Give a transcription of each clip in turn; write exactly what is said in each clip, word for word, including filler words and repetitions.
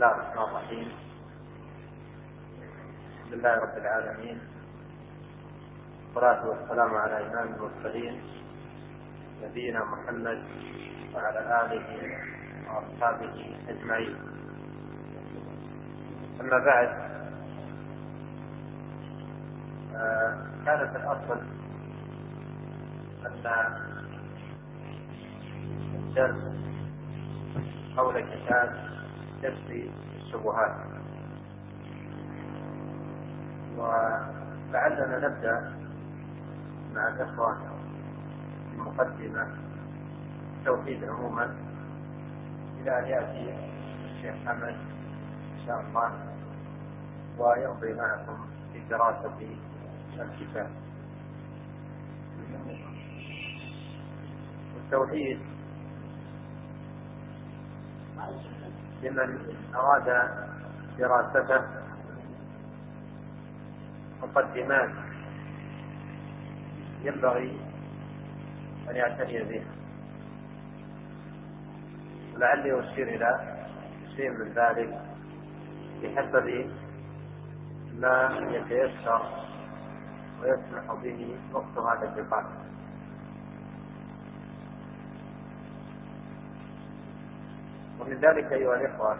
الله الرحمن الرحيم. الحمد لله رب العالمين، والصلاة والسلام على إمام المرسلين نبينا محمد وعلى آله وأصحابه أجمعين. أما بعد، كانت الأصل أن الدرس حول كتاب كشف الشبهات، ولعلنا نبدأ مع الإخوة المقدمة التوحيد عموما إلى أن يأتي الشيخ حمد إن شاء الله ويمضي معكم في دراسة الكتاب. التوحيد لمن أراد دراسته مقدمات ينبغي أن يعتني بها، ولعلي أشير إلى شيء من ذلك بحسب ما يتيسر ويسمح به وقت هذا اللقاء. ومن ذلك أيها الإخوة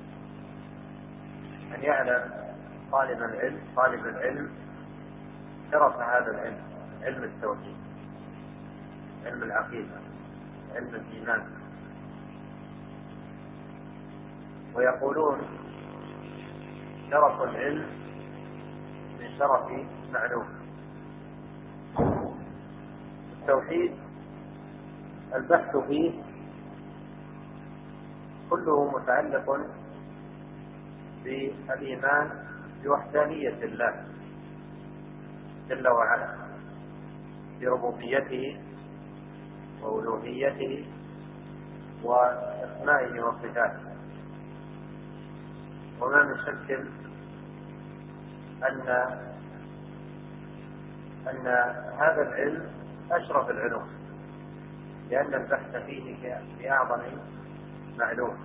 أن يعلم طالب العلم طالب العلم شرف هذا العلم، علم التوحيد، علم العقيدة، علم الإيمان. ويقولون شرف العلم من شرف معلوم. التوحيد البحث فيه كله متعلق بالإيمان بوحدانية الله جل وعلا، بربوبيته وألوهيته وأسمائه وصفاته. وما من شك أن أن هذا العلم أشرف العلوم، لأن البحث فيه بأعظم معلوم.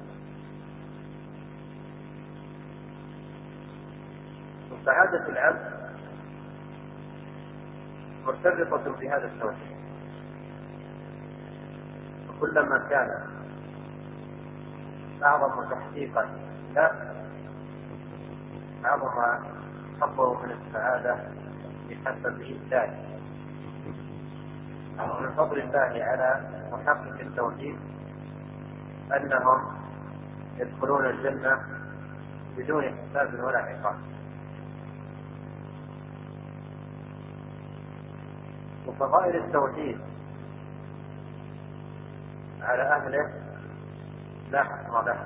وسعادة العبد مرتبطة بهذا التوحيد، وكلما كان أعظم تحقيقا لا أعظم حظه من السعادة بحسب ذلك. ومن فضل الله على محقق التوحيد أنهم يدخلون الجنة بدون حساب ولا عقاب. وفضائل التوحيد على أهله لا حصر له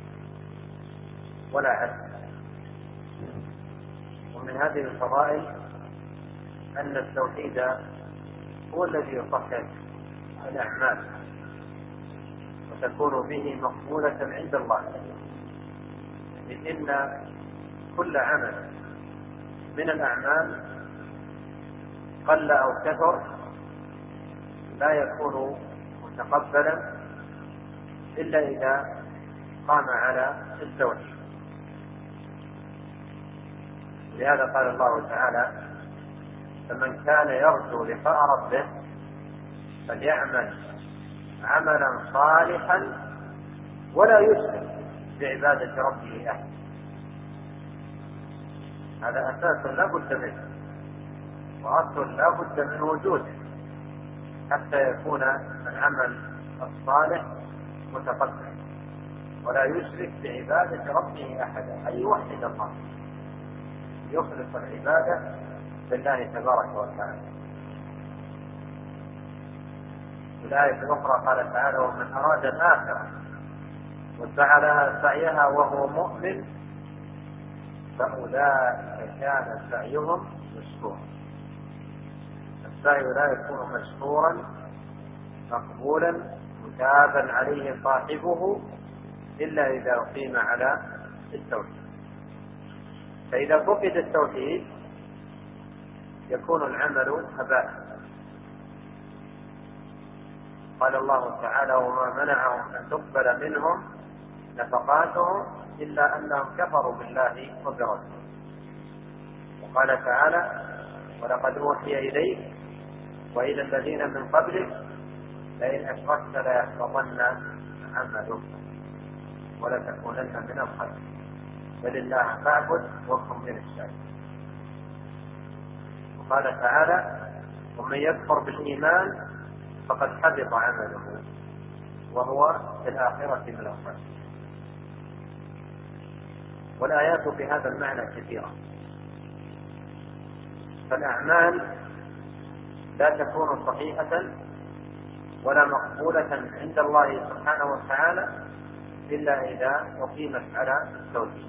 ولا عد. ومن هذه الفضائل أن التوحيد هو الذي يصحح الأعمال وتكون به مقبولة عند الله، لأن كل عمل من الأعمال قل أو كثر لا يكون متقبلا إلا إذا قام على التوحيد. لهذا قال الله تعالى: فمن كان يرجو لقاء ربه فليعمل عملا صالحا ولا يشرك بعبادة ربه أحد. هذا أساس لا بد منه، وأصل لا بد من وجوده حتى يكون العمل الصالح متقبلا، ولا يشرك بعبادة ربه أحدا، أي يوحد الله، يخلص العبادة لله تبارك وتعالى. في الآية الأخرى قال تعالى: ومن أراد الآخرة وسعى لها سعيها وهو مؤمن فأولئك كان سعيهم مشكورا. السعي لا يكون مشكورا مقبولا متابا عليه صاحبه إلا إذا أقيم على التوحيد. فإذا فقد التوحيد يكون العمل هباء. قال الله تعالى: وما منعهم أن تقبل منهم نفقاتهم إلا أنهم كفروا بالله وبرسوله. وقال تعالى: ولقد أوحي إليك وإلى الذين من قبلك لئن أشركت ليحبطن عملك ولتكونن من الخاسرين بل الله فاعبد وكن من الشاكرين. وقال تعالى: ومن يكفر بالإيمان فقد حبط عمله وهو في الآخرة من الخاسرين. والآيات في هذا المعنى كثيرة. فالأعمال لا تكون صحيحة ولا مقبولة عند الله سبحانه وتعالى إلا إذا أقيمت على التوحيد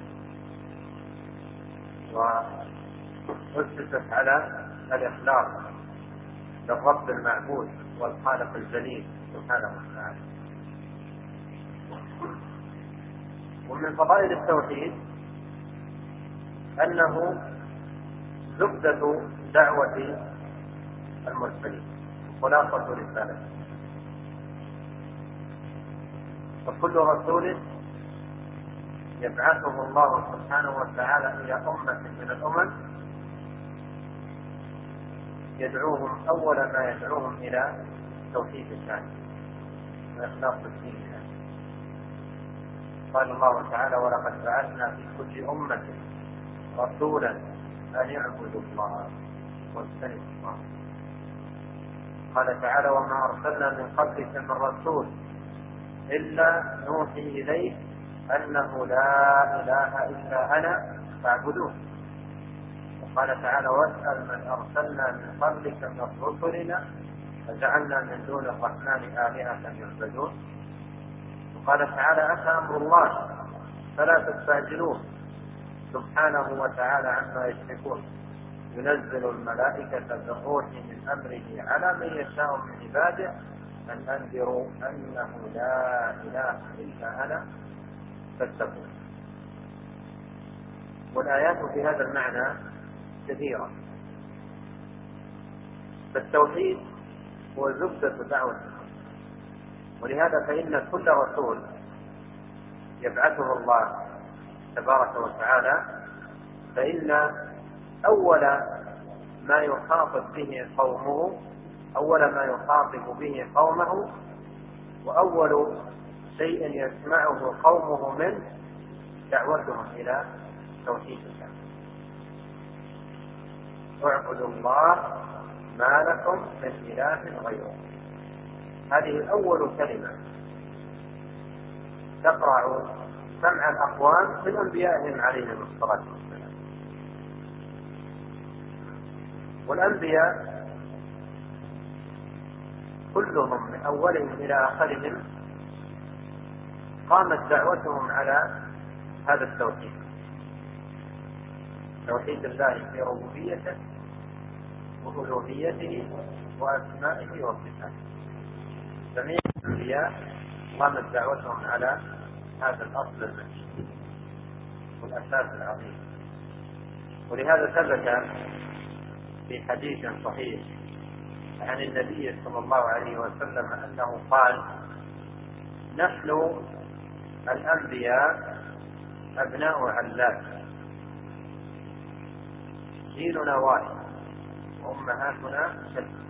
وأسست على الإخلاص للرب المعبود والخالق الجليل سبحانه وتعالى. ومن فضائل التوحيد أنه زبدة دعوة المرسلين خلاصة رسالة. وكل رسول يبعثه الله سبحانه وتعالى إلى أمة من الأمم يدعوهم أول ما يدعوهم إلى توحيد الله وإخلاص الدين له. قال الله تعالى: ولقد بعثنا في كل أمة رسولا أن يعبدوا الله واجتنبوا الطاغوت. قال تعالى: وما أرسلنا من قبلك من رسول إلا نوحي إليه أنه لا إله إلا أنا فاعبدوه. وقال تعالى: واسأل من أرسلنا من قبلك من رسلنا فجعلنا من دون الرحمن آلهة يعبدون. وقال تعالى: أتى أمر الله فلا تستعجلوه سبحانه وتعالى عما يشركون ينزل الملائكة بالروح من أمره على من يشاء من عباده أن أنذروا أنه لا إله إلا أنا فاتقون. والآيات في هذا المعنى كثيرة. فالتوحيد هو زبدة دعوة، ولهذا فإن كل رسول يبعثه الله تبارك وتعالى فإن أول ما يخاطب به قومه أول ما يخاطب به قومه وأول شيء يسمعه قومه منه دعوتهم إلى توحيد الله. اعبدوا الله ما لكم من إله غيره. هذه أول كلمة تقرع سمع الأقوام من أنبيائهم عليهم الصلاة والسلام. والأنبياء كلهم من أولهم إلى آخرهم قامت دعوتهم على هذا التوحيد، توحيد الله في ربوبيته وألوهيته وأسمائه وصفاته. جميع الأنبياء قامت دعوتهم على هذا الأصل المتين والأساس العظيم. ولهذا ثبت في حديث صحيح عن النبي صلى الله عليه وسلم أنه قال: نحن الأنبياء أبناء علات، جيلنا واحد وأمهاتنا شتى.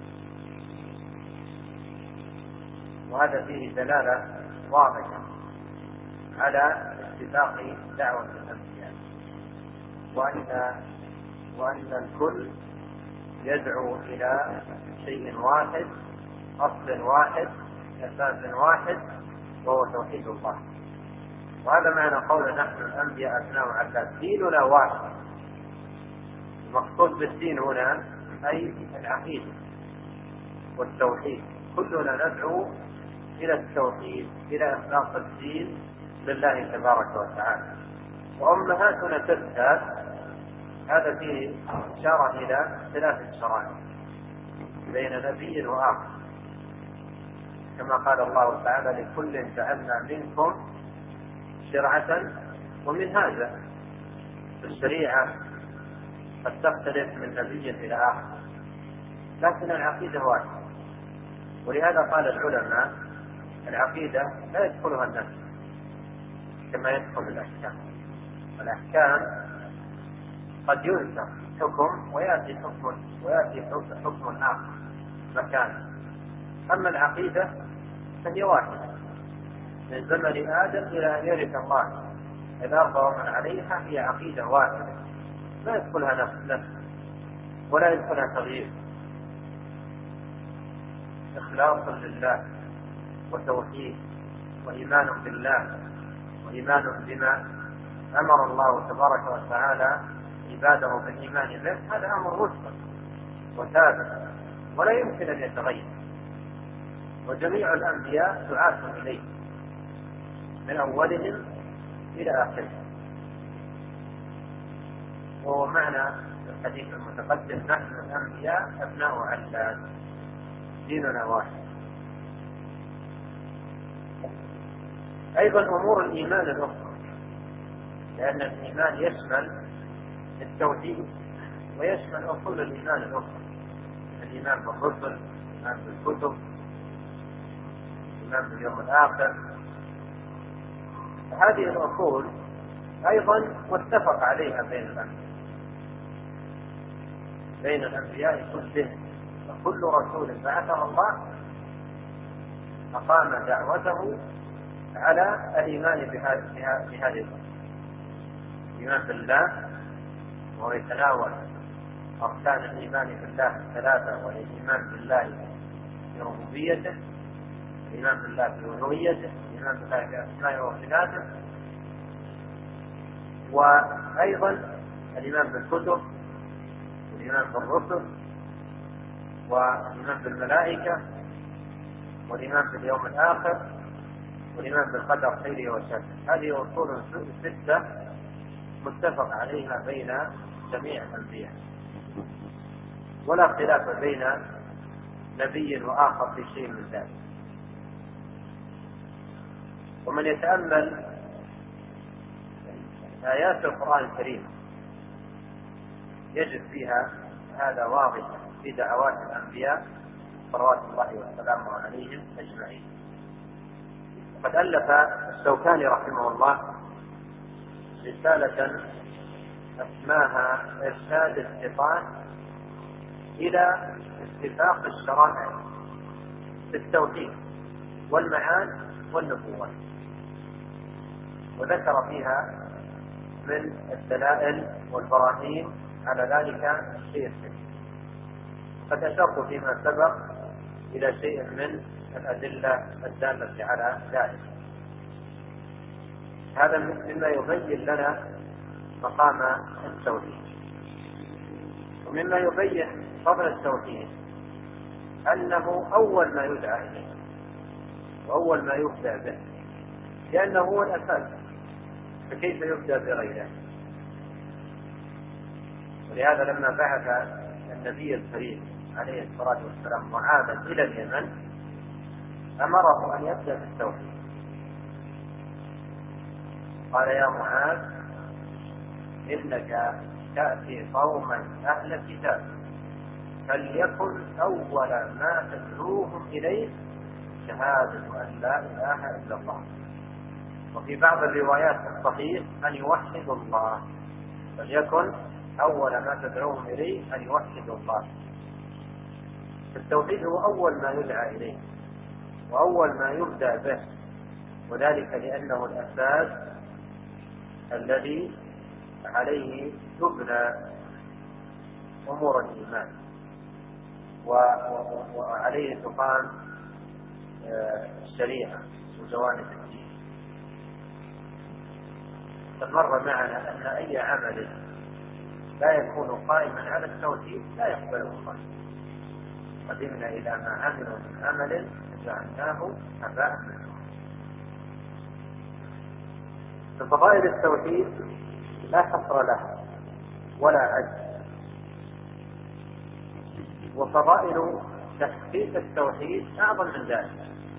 وهذا فيه دلالة واضحة على اتفاق دعوة الأنبياء، وأن وأن الكل يدعو إلى شيء واحد، أصل واحد، أساس واحد، وهو توحيد الله. وهذا معنى قول نحن الأنبياء أبناء علات، ديننا واحد. المقصود بالدين هنا أي العقيدة والتوحيد، كلنا ندعو إلى التوحيد، إلى إخلاص الدين لله تبارك وتعالى. وأمهاتنا تشتى، هذا فيه إشارة إلى ثلاث شرائع بين نبي وآخر، كما قال الله تعالى: لكل جعلنا منكم شرعة ومنهاجا. الشريعة قد تختلف من نبي إلى آخر، لكن العقيدة واحدة. ولهذا قال العلماء: العقيدة لا يدخلها النفس كما يدخل الأحكام. الأحكام قد ينسخ حكم ويأتي حكم ويأتي حكم آخر مكانه. أما العقيدة فهي واحدة من زمن آدم إلى أن يرث الله الأرض ومن عليها، هي عقيدة واحدة لا يدخلها نفس نفس ولا يدخلها تغيير. إخلاص لله وتوحيد وإيمان بالله وإيمان بما أمر الله تبارك وتعالى عباده بالإيمان به، هذا أمر مسلم وثابت ولا يمكن أن يتغير، وجميع الأنبياء دعاة إليه من أولهم إلى آخرهم. وهو معنى الحديث المتقدم: نحن الأنبياء أبناء علات، ديننا واحد. أيضا أمور الإيمان الأخرى، لأن الإيمان يشمل التوحيد ويشمل أصول الإيمان الأخرى: الإيمان بالرسل، الإيمان بالكتب، الإيمان باليوم الآخر. هذه الأصول أيضا متفق عليها بين الأنبياء بين الأنبياء كلهم، وكل رسول بعثه الله أقام دعوته على الإيمان بهذه الأصول: الإيمان بالله، وهو يتناول أركان الإيمان بالله الثلاثة، وهي الإيمان بالله بربوبيته، الإيمان بالله بألوهيته، الإيمان بالله بأسمائه وصفاته، وأيضا الإيمان بالكتب، والإيمان بالرسل، والإيمان بالملائكة، والإيمان باليوم الآخر، والإيمان بالقدر خيره وشره. هذه أصول ستة متفق عليها بين جميع الأنبياء، ولا خلاف بين نبي وآخر في شيء من ذلك. ومن يتأمل آيات القرآن الكريم يجد فيها هذا واضحا في دعوات الأنبياء صلوات الله وسلامه عليهم أجمعين. قد ألف الشوكاني رحمه الله رسالة أسماها إرشاد الشيطان إلى اتفاق الشرائع في التوحيد والمعاد والنبوة، وذكر فيها من الدلائل والبراهين على ذلك الشيء الكثير. قد أشرت فيما سبق إلى شيء من الأدلة الدالة على ذلك. هذا مما يبين لنا مقام التوحيد. ومما يبين فضل التوحيد أنه أول ما يدعى إليه وأول ما يبدأ به، لأنه هو الأساس، فكيف يبدأ بغيره؟ ولهذا لما بعث النبي الكريم عليه الصلاة والسلام معاذا إلى اليمن أمره أن يبدأ بالتوحيد. قال: يا معاذ، إنك تأتي قوما أهل كتاب، فليكن أول ما تدعوهم إليه شهادة أن لا إله إلا الله. وفي بعض الروايات الصحيح أن يوحدوا الله، فليكن أول ما تدعوهم إليه أن يوحدوا الله. التوحيد هو أول ما يدعى إليه وأول ما يبدأ به، وذلك لأنه الأساس الذي عليه تبنى أمور الإيمان وعليه تقام الشريعة وجوانب الدين. قد مر معنا أن أي عمل لا يكون قائما على التوحيد لا يقبله الله. قدمنا إلى ما عملوا من عمل فجعلناه هباء منثورا. ففضائل التوحيد لا حصر لها ولا عد، وفضائل تحقيق التوحيد أعظم من ذلك.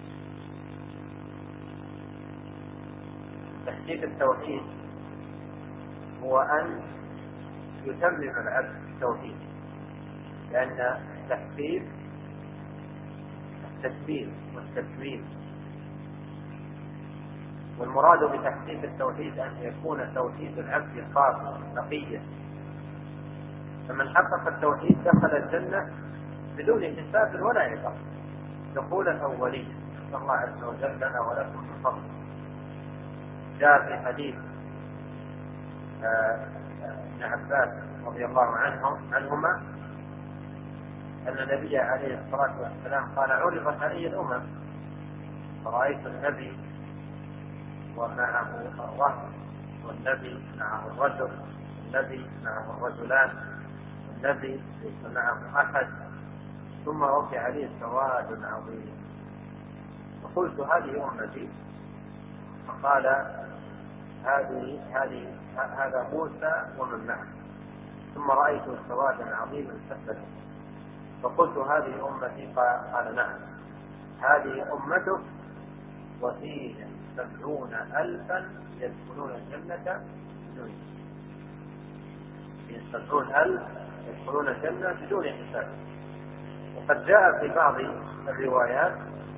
تحقيق التوحيد هو أن يتمم العبد التوحيد، لأن التحقيق التكميل والتكميل، والمراد بتحقيق التوحيد أن يكون توحيد العبد خالصا نقيا. فمن حقق التوحيد دخل الجنة بدون حساب ولا عقاب دخولا أوليا. نسأل الله عز وجل لنا ولكم من فضله. جاء في حديث ابن عباس رضي الله عنه عنهما أن النبي عليه الصلاة والسلام قال: عرضت علي الأمم فرأيت النبي ومعه الرهط، والنبي معه الرجل، والنبي معه الرجلان، والنبي ليس معه أحد، ثم رفع لي سواد عظيم فقلت: هذه أمتي؟ فقال: هذه هذه هذا موسى ومن معه. ثم رأيت سوادا عظيما سهلا فقلت: هذه أمتي؟ قال: نعم. هذه أمتك وفيها سبعون ألفا يدخلون الجنة بدون حساب. سبعون ألف يدخلون الجنة بدون حساب. وقد جاء في بعض الروايات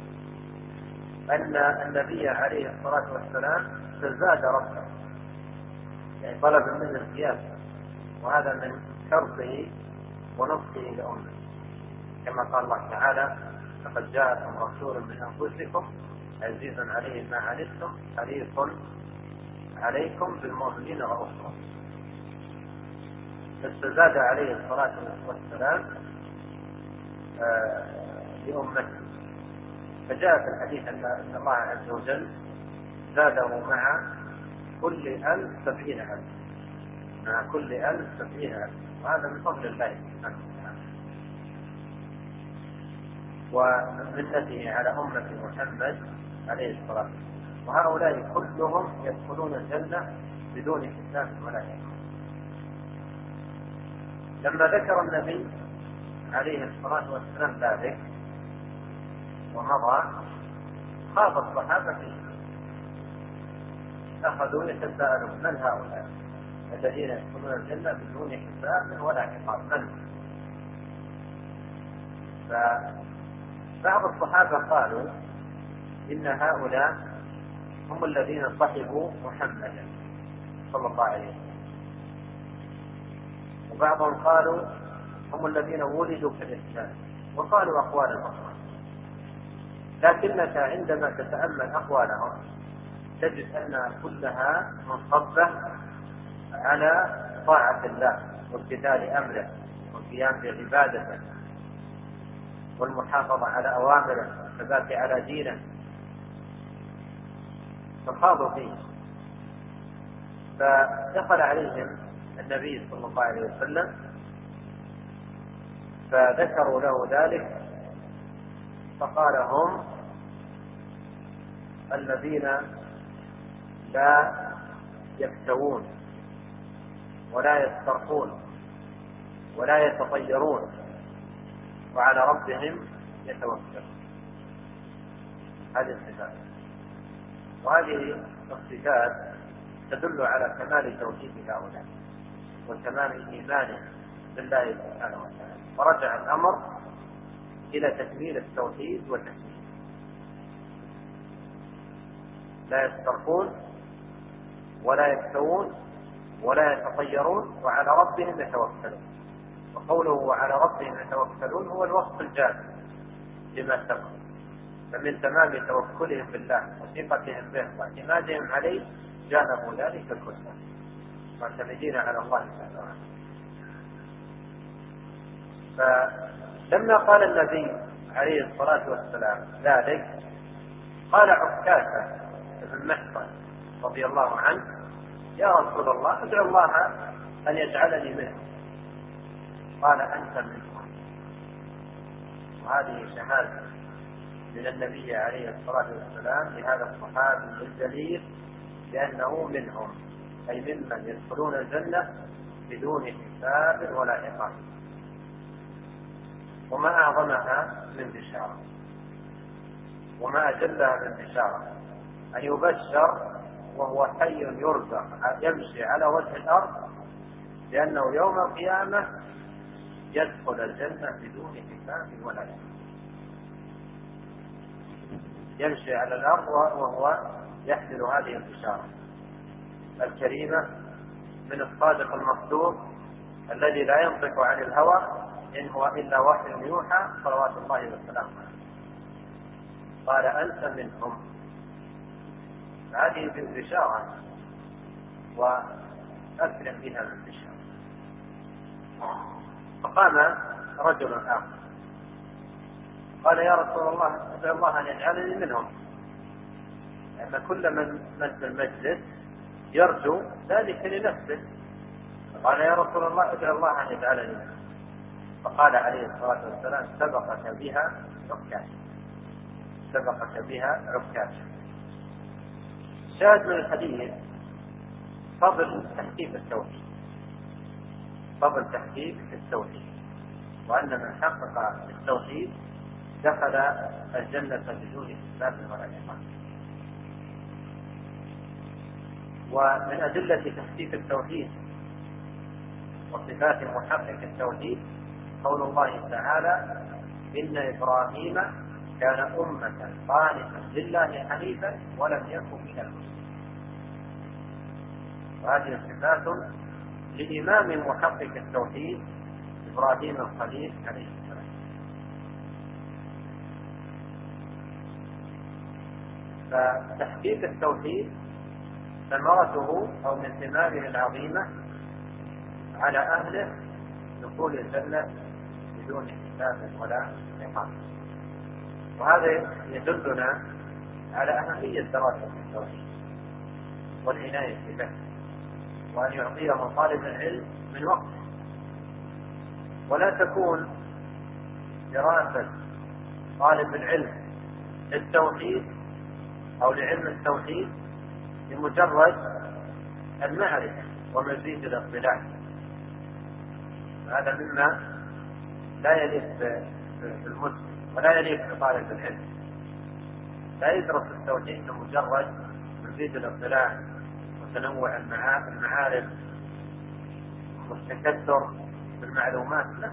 أن النبي عليه الصلاة والسلام تزاد ربه، يعني طلب منه الزيادة، وهذا من حرصه ونصحه لأمته، كما قال الله تعالى: لقد جاءكم رسول من أنفسكم عزيز عليه ما عنتم حريص عليكم بالمؤمنين رؤوف رحيم. فاستزاد عليه الصلاة والسلام لأمته. فجاء في الحديث أن الله عز وجل زاده مع كل ألف سبعين ألف، مع كل ألف سبعين ألف، وهذا من فضل الله سبحانه وتعالى ومنته على أمة محمد عليه الصلاة والسلام. وهؤلاء كلهم يدخلون الجنة بدون حساب ولا عقاب. لما ذكر النبي عليه الصلاة والسلام ذلك ومضى خاف الصحابة فيه، أخذوا يتساءلون: من هؤلاء الذين يدخلون الجنة بدون حساب ولا عقاب؟ من؟ فبعض الصحابة قالوا: إن هؤلاء هم الذين صحبوا محمدا صلى الله عليه وسلم. وبعضهم قالوا: هم الذين ولدوا في الإسلام، وقالوا أقوالا أخرى. لكنك عندما تتأمل أقوالهم تجد أنها كلها منصبة على طاعة الله وامتثال أمره والقيام بعبادته والمحافظة على أوامره والثبات على دينه، فخاضوا فيه. فدخل عليهم النبي صلى الله عليه وسلم فذكروا له ذلك، فقال: هم الذين لا يكتوون ولا يسترقون ولا يتطيرون وعلى ربهم يتوكلون. هذه الصفات، وهذه الصفات تدل على كمال توحيد هؤلاء وتمام إيمانهم بالله سبحانه وتعالى. ورجع الأمر إلى تكميل التوحيد والتكميل. لا يسترقون ولا يكتوون ولا يتطيرون وعلى ربهم يتوكلون. وقوله وعلى ربهم يتوكلون هو الوصف الجامع لما سبق. فمن تمام توكلهم بالله وثقتهم به واعتمادهم عليه جانبوا ذلك كله، معتمدين على الله سبحانه. فلما قال النبي عليه الصلاة والسلام ذلك قال عكاشة بن محصن رضي الله عنه: يا رسول الله ادعو الله أن يجعلني منه. قال: أنت منهم. وهذه شهادة من النبي عليه الصلاة والسلام لهذا الصحابي الجليل لأنه منهم، أي ممن يدخلون الجنة بدون حساب ولا عقاب. وما أعظمها من بشارة، وما أجلها من بشارة أن يبشر وهو حي يرزق يمشي على وجه الأرض لأنه يوم القيامة يدخل الجنة بدون حساب ولا عقاب. يمشي على الأرض وهو يحمل هذه البشارة الكريمة من الصادق المصدوق الذي لا ينطق عن الهوى إن هو إلا وحي يوحى صلوات الله وسلامه عليه. قال أنت منهم. هذه بشارة وأكرم بها من بشارة. فقام رجل آخر قال يا رسول الله أسأل الله أن يجعلني منهم، لأن كل من من في المجلس يرجو ذلك لنفسه. فقال يا رسول الله أسأل الله أن يجعلني منهم. فقال عليه الصلاة والسلام سبقك بها عكاش، سبقك بها عكاش. شاهد من الحديث فضل تحقيق التوحيد، فضل تحقيق التوحيد، وأن من حقق التوحيد دخل الجنة بدون حساب ولا عقاب. ومن أدلة تحقيق التوحيد وصفات محقق التوحيد قول الله تعالى إن إبراهيم كان أمة قانتا لله حنيفا ولم يكن من المشركين. وهذه صفات لإمام محقق التوحيد إبراهيم الخليل عليه السلام. فتحقيق التوحيد ثمرته أو من ثماره العظيمة على أهله دخول الجنة بدون حساب ولا عقاب. وهذا يدلنا على أهمية دراسة التوحيد والعناية به، وأن يعطيه طالب العلم من وقته. ولا تكون دراسة طالب العلم للتوحيد أو لعلم التوحيد بمجرد المعرفة ومزيد الاطلاع. هذا مما لا يليق بالمسلم ولا يليق بطالب العلم. لا يدرس التوحيد بمجرد مزيد الاطلاع وتنوع المعارف والتكثر بالمعلومات، لا،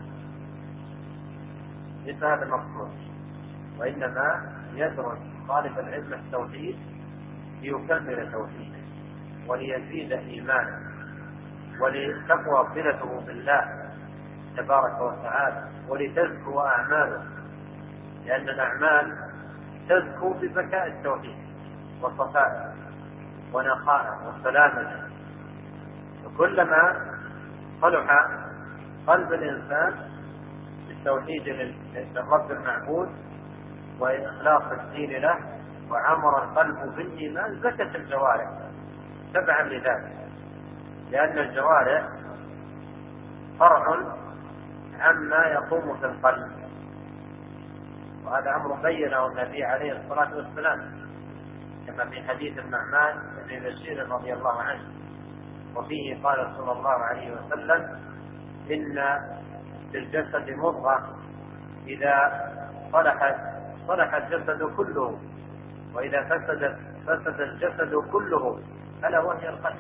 ليس هذا المقصود. وإنما يدرس طالب العلم التوحيد ليكمل توحيده وليزيد إيمانه ولتقوى صلته بالله تبارك وتعالى ولتزكو أعماله، لأن الأعمال تزكو بذكاء التوحيد وصفائه ونقائه وسلامته. وكلما صلح قلب الإنسان بالتوحيد للرب المعبود وإخلاص الدين له وعمر القلب بالإيمان زكت الجوارح تبعا لذلك، لأن الجوارح فرع عما يقوم في القلب. وهذا أمر بينه النبي عليه الصلاة والسلام كما في حديث النعمان بن بشير رضي الله عنه، وفيه قال صلى الله عليه وسلم إن في الجسد مضغة إذا صلحت صلح الجسد كله وإذا فسد فسد الجسد كله ألا وهي القلب.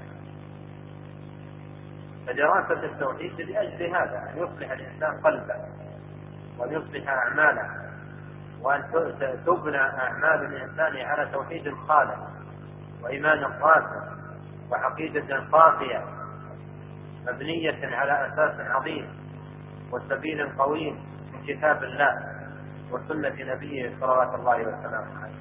فدراسة التوحيد لأجل هذا أن يصلح الإنسان قلبه وأن يصلح أعماله وأن تبنى أعمال الإنسان على توحيد خالص وإيمان راسخ وعقيدة صافية مبنية على أساس عظيم وسبيل قويم من كتاب الله وسنة نبيه صلوات الله وسلامه عليه.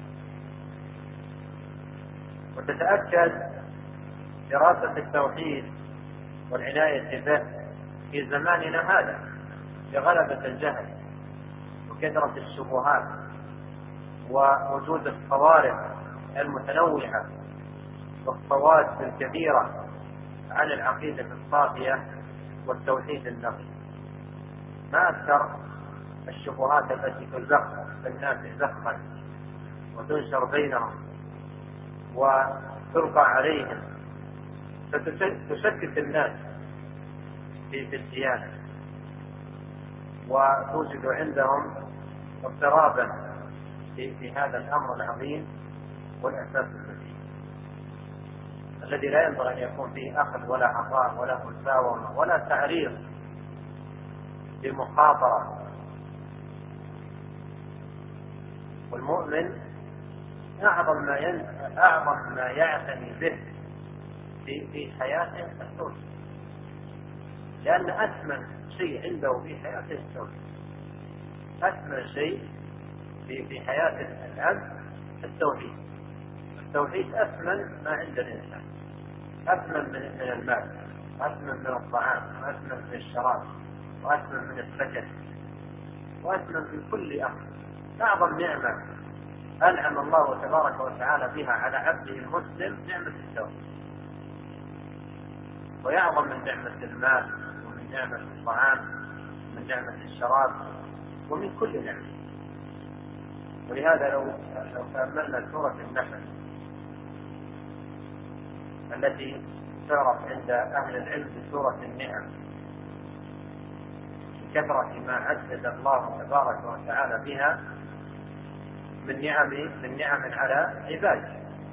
وتتأكد دراسة التوحيد والعناية به في زماننا هذا بغلبة الجهل وكثرة الشبهات ووجود الصوارف المتنوعة والصواد الكبيرة عن العقيدة الصافية والتوحيد النقي. ما أكثر الشبهات التي تزخ بالناس زخا وتنشر بينهم وتلقى عليهم فتشتت الناس في الديانة وتوجد عندهم اضطرابا في, في هذا الأمر العظيم والأساس المتين الذي لا ينبغي أن يكون فيه أخذ ولا عطاء ولا مساومة ولا تعريض بمخاطرة. والمؤمن أعظم ما ين... أعظم ما يعتني به في في حياته التوحيد، لأن أثمن شيء عنده في حياته التوحيد. أثمن شيء في في حياة العبد التوحيد. التوحيد أثمن ما عند الإنسان، أثمن من من المال، وأثمن من الطعام، وأثمن من الشراب، وأثمن من السكن، وأثمن من كل أمر. أعظم نعمة أنعم الله تبارك وتعالى بها على عبده المسلم نعمة التوحيد، ويعظم من نعمة المال، ومن نعمة الطعام، ومن نعمة الشراب، ومن كل نعمة. ولهذا لو لو تأملنا سورة النحل التي تعرف عند أهل العلم بسورة النعم، كثرة ما عدد الله تبارك وتعالى بها من نعم من نعم على عباده.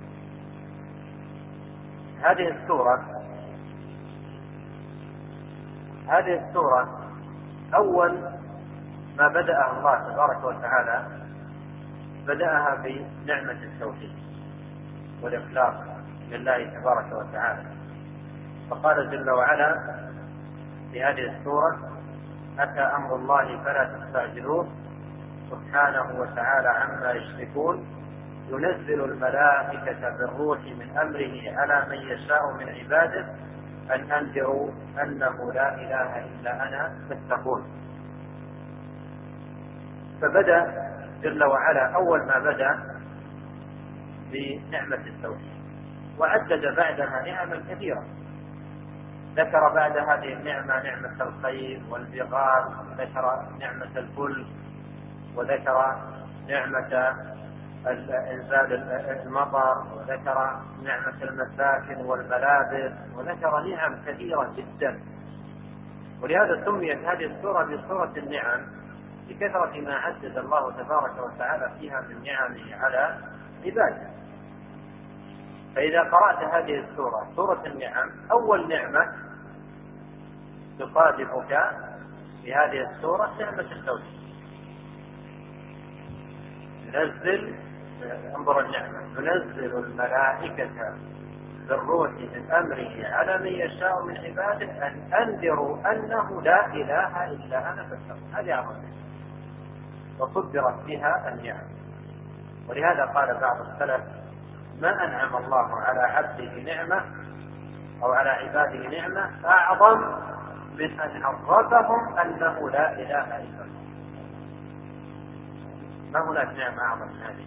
هذه السورة هذه السورة أول ما بدأها الله تبارك وتعالى بدأها بنعمة التوحيد والإخلاص لله تبارك وتعالى. فقال جل وعلا في هذه السورة: أتى أمر الله فلا تستعجلوه سبحانه وتعالى عما يشركون ينزل الملائكة بالروح من أمره على من يشاء من عباده أن أنذروا أنه لا إله إلا أنا فاتقون. فبدأ جل وعلا أول ما بدأ بنعمة التوحيد، وعدد بعدها نعما كثيرة. ذكر بعد هذه النعمة نعمة الخير والبغاث، ذكر نعمة الفلك، وذكر نعمة إنزال المطر، وذكر نعمة المساكن والملابس، وذكر نعم كثيرة جدا. ولهذا سميت هذه السورة بسورة النعم لكثرة ما عدد الله تبارك وتعالى فيها من نعمه على عباده. فإذا قرأت هذه السورة سورة النعم، أول نعمة تصادفك في هذه السورة نعمة التوحيد. ننزل انظر النعمة ننزل الملائكة بالروح من أمره على من يشاء من عباده أن أنذروا أنه لا إله إلا أنا فاتقون. هذه أعظم نعمة وصدرت بها النعم. ولهذا قال بعض السلف: ما أنعم الله على عبده نعمة أو على عباده نعمة أعظم من أن عرفهم أنه لا إله إلا الله. ما هناك نعمة أعظم من هذه.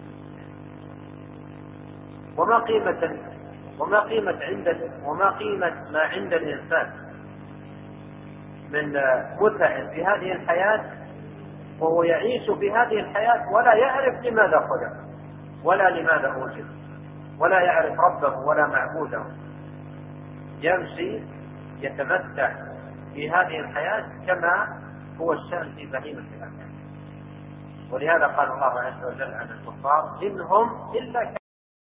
وما قيمة وما قيمة عند وما قيمة ما عند الإنسان من متع في هذه الحياة وهو يعيش في هذه الحياة ولا يعرف لماذا خلق، ولا لماذا وجد، ولا يعرف ربه ولا معبوده. يمشي يتمتع في هذه الحياة كما هو الشأن في بهيمة الأنعام. ولهذا قال الله عز وجل عن الكفار: إنهم إلا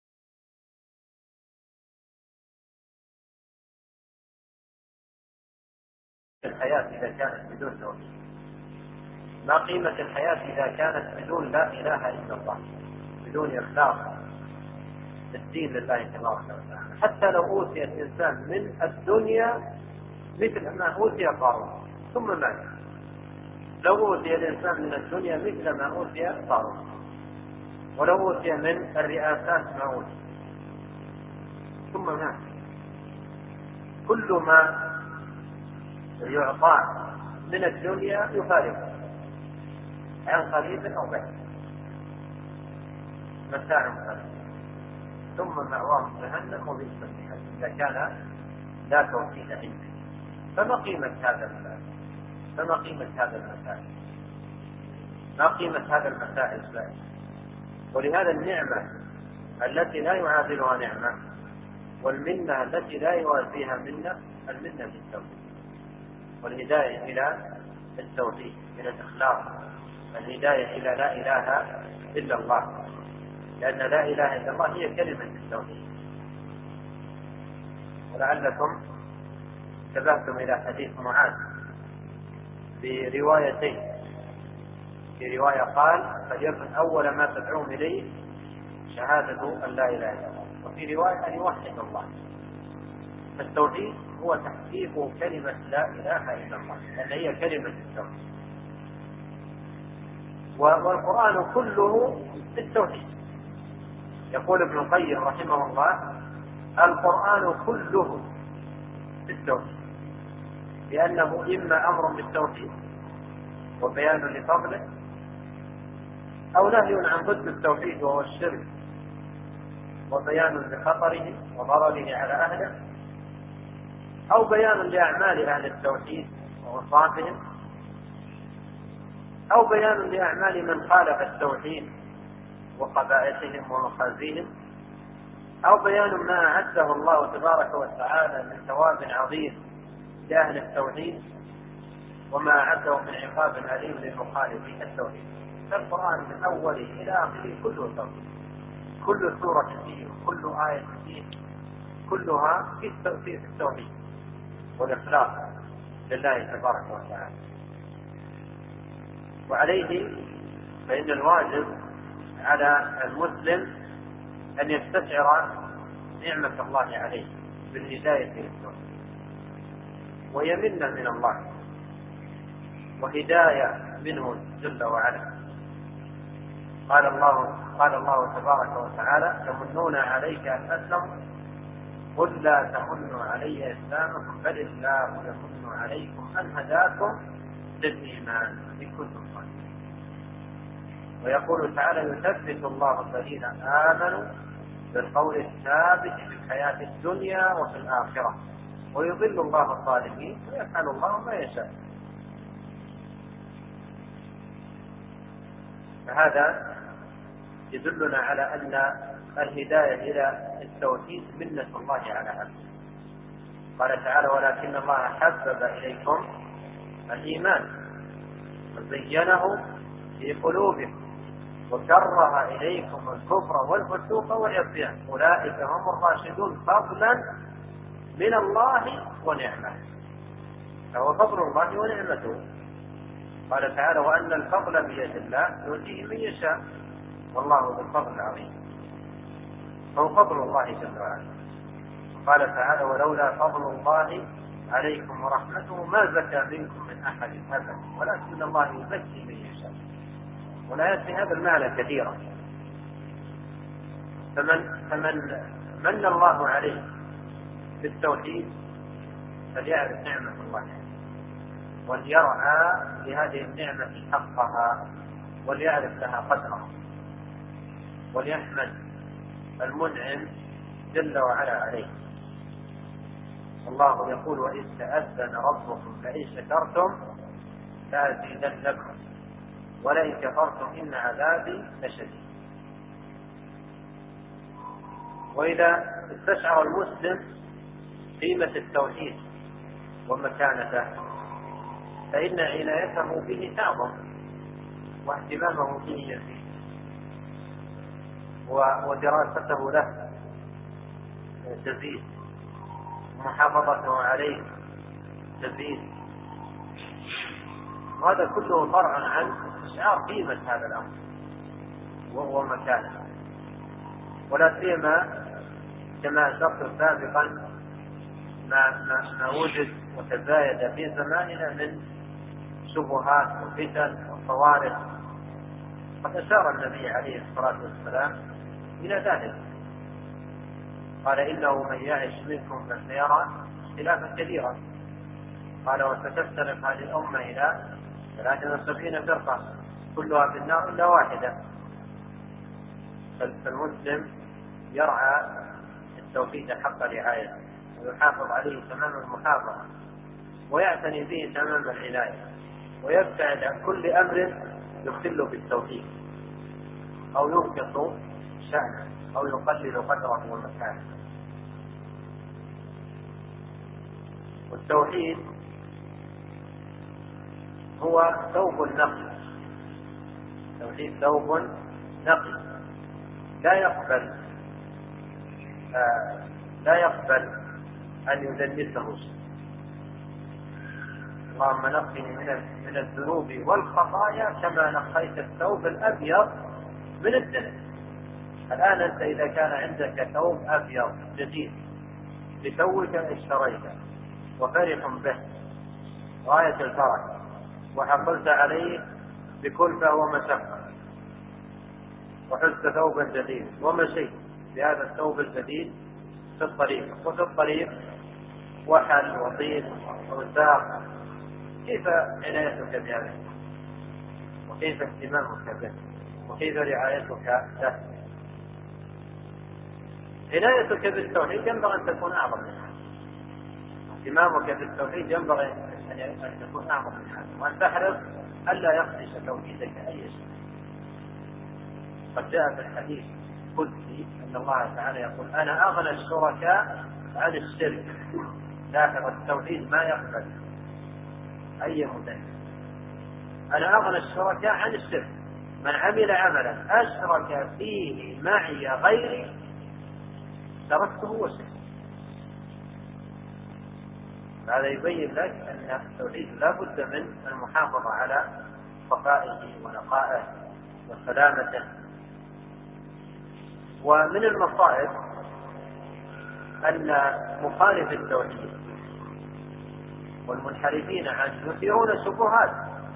الحياة إذا كانت بدون توحيد. ما قيمة الحياة إذا كانت بدون لا إله إلا الله، بدون إخلاص الدين لله تبارك وتعالى. حتى لو أوتي الإنسان من الدنيا مثل ما أوتي قارون ثم مات، لو أوتي الإنسان من الدنيا مثل ما أوتي قارون، ولو أوتي من الرئاسات ما أوتي ثم مات، كل ما يعطى من الدنيا يفارقه عن قريب أو بعيد، متاع قليل ثم مأواه جهنم وبئس المصير إذا كان لا توحيد عنده. فما قيمة هذا المتاع؟ فما قيمة هذا المتاع؟ ما قيمة هذا المتاع الزائد؟ ولهذا النعمة التي لا يعادلها نعمة، والمنة التي لا يوازيها منة، المنة بالتوحيد والهداية إلى التوحيد، إلى الإخلاص، الهداية إلى لا إله إلا الله، لأن لا إله إلا الله هي كلمة التوحيد. ولعلكم انتبهتم إلى حديث معاذ بروايتين. في رواية قال: فليكن أول ما تدعوهم إليه شهادة أن لا إله إلا الله، وفي رواية أن يوحد الله. فالتوحيد هو تحقيق كلمة لا إله إلا الله، لأن هي كلمة التوحيد. والقرآن كله التوحيد. يقول ابن القيم رحمه الله: القرآن كله التوحيد، لأنه إما أمر بالتوحيد وبيان لفضله، أو نهي عن ضد التوحيد وهو الشرك وبيان لخطره وضرره على أهله، أو بيان لأعمال أهل التوحيد ووصافهم، أو بيان لأعمال من خالف التوحيد وقبائحهم ومخازيهم، أو بيان ما أعده الله تبارك وتعالى من ثواب عظيم لأهل التوحيد وما أعده من عقاب أليم للمخالفين التوحيد. فالقرآن من أوله إلى آخره كله توحيد، كل سورة فيه وكل آية فيه كلها في التوحيد والإخلاص لله تبارك وتعالى. وعليه فإن الواجب على المسلم أن يستشعر نعمة الله عليه بالهداية للتوحيد، وهي منة من الله وهداية منه جل وعلا. قال الله قال الله تبارك وتعالى: يمنون عليك أن أسلموا قل لا تمنوا علي إسلامكم بل الله يمن عليكم أن هداكم للإيمان إن كنتم صادقين. ويقول تعالى: يثبت الله الذين آمنوا بالقول الثابت في الحياة الدنيا وفي الآخرة ويضل الله الظالمين ويفعل الله ما يشاء. فهذا يدلنا على أن الهداية إلى التوحيد منة الله على عبده. قال تعالى: ولكن الله حبب إليكم الإيمان وزينه في قلوبكم وكره إليكم الكفر والفسوق والعصيان أولئك هم الراشدون فضلا من الله ونعمة. فهو فضل الله ونعمته. قال تعالى: وأن الفضل بيد الله يؤتيه من يشاء والله ذو الفضل العظيم. فهو فضل الله جل وعلا. قال تعالى: ولولا فضل الله عليكم ورحمته ما زكى منكم من أحد أبدا ولكن الله يزكي من يشاء. والآيات في هذا المعنى كثيرة. فمن فمن من الله عليه بالتوحيد فليعرف نعمة الله عليه وليرعى لهذه النعمة حقها وليعرف لها قدرها وليحمد المنعم جل وعلا عليه. الله يقول: وإذ تأذن ربكم لئن شكرتم لأزيدنكم ولئن كفرتم إن عذابي لشديد. وإذا استشعر المسلم قيمة التوحيد ومكانته فإن عنايته به تعظم واهتمامه به يزيد ودراسته له تزيد ومحافظته عليه تزيد. وهذا كله فرع عن استشعار قيمة هذا الأمر وهو مكانه. ولا سيما كما أشرت سابقا ما, ما, ما وجد وتزايد في زماننا من شبهات وفتن وصوارف. قد أشار النبي عليه الصلاة والسلام إلى ذلك. قال: إنه من يعش منكم فسيرى اختلافا كثيرا. قال: وستفترق هذه الأمة إلى ثلاث وسبعين فرقة كلها في النار إلا واحدة. فالمسلم يرعى التوحيد حق رعايته ويحافظ عليه تمام المحافظة ويعتني به تمام العناية ويبتعد عن كل أمر يخل بالتوحيد أو ينقص شأنه أو يقلل قدره ومكانه. والتوحيد هو ثوب نقي. التوحيد ثوب نقي لا يقبل آه لا يقبل أن يدنسه شيء. اللهم نقني من الذنوب والخطايا كما نقيت الثوب الأبيض من الدنس. الآن أنت إذا كان عندك ثوب أبيض جديد لتوك اشتريته وفرح به غاية الفرح وحصلت عليه بكلفة ومشقة وحزت ثوبا جديد ومشيت بهذا الثوب الجديد في الطريق، وفي الطريق وحل وطين ووساق، كيف عنايتك بهذا؟ وكيف اهتمامك به؟ وكيف رعايتك له؟ عنايتك بالتوحيد ينبغي أن تكون أعظم من هذا، اهتمامك بالتوحيد ينبغي أن تكون أعظم من هذا، وأن تحرص ألا يخدش توحيدك أي شيء. قد جاء في الحديث القدسي أن الله تعالى يقول: أنا أغنى الشركاء عن الشرك. لاحظ التوحيد ما يقبل أي مدين. أنا أغنى الشركاء عن الشرك، من عمل عملا أشرك فيه معي غيري تركته وشرك. هذا يبين لك أن التوحيد لا بد من المحافظة على صفائه ونقائه وسلامته. ومن المصائب أن مخالف التوحيد والمنحرفين عنه يثيرون شبهات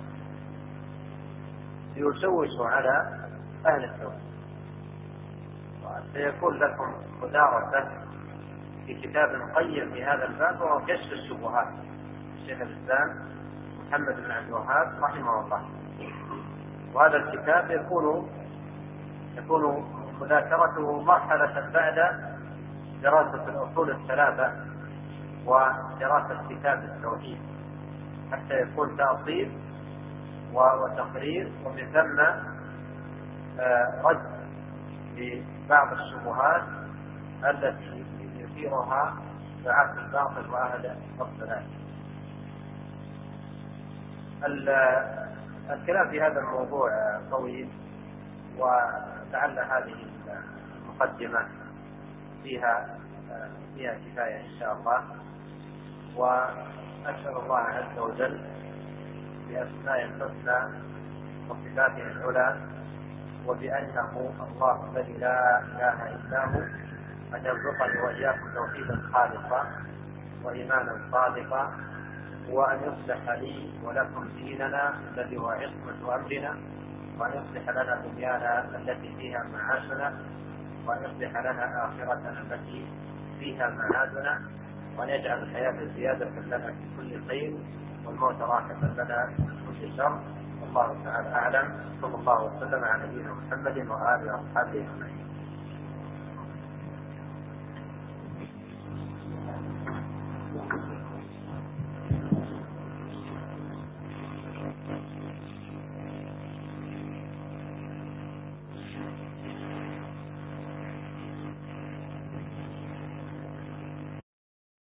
ليشوشوا على أهل التوحيد. وسيكون لكم مدارسة في كتاب قيم في هذا الباب وهو كشف الشبهات الشيخ الإسلام محمد بن عبد الوهاب رحمه الله. وهذا الكتاب يكون يكون مذاكرته مرحلة بعد دراسة الأصول الثلاثة ودراسة كتاب التوحيد، حتى يكون تأصيل وتقرير، ومن ثم رد لبعض الشبهات التي يثيرها دعاة الباطل وأهل الضلال. الكلام في هذا الموضوع طويل، ولعل هذه المقدمة فيها فيها كفاية إن شاء الله. وأسأل الله عز وجل بأسماء الحسنى وصفاته العلى وبأنه الله الذي لا إله إلا هو أن يرزقني وإياكم توحيدا خالصا وإيمانا صادقا، وأن يصلح لي ولكم ديننا الذي هو عصمة أمرنا، وأن يصلح لنا دنيانا التي فيها معاشنا، وأن يصلح لنا آخرتنا التي فيها معادنا، وأن يجعل الحياة زيادة لنا في كل خير والموت راحة لنا من كل شر. والله تعالى أعلم. صلى الله وسلم على نبينا محمد وآله وأصحابه أجمعين.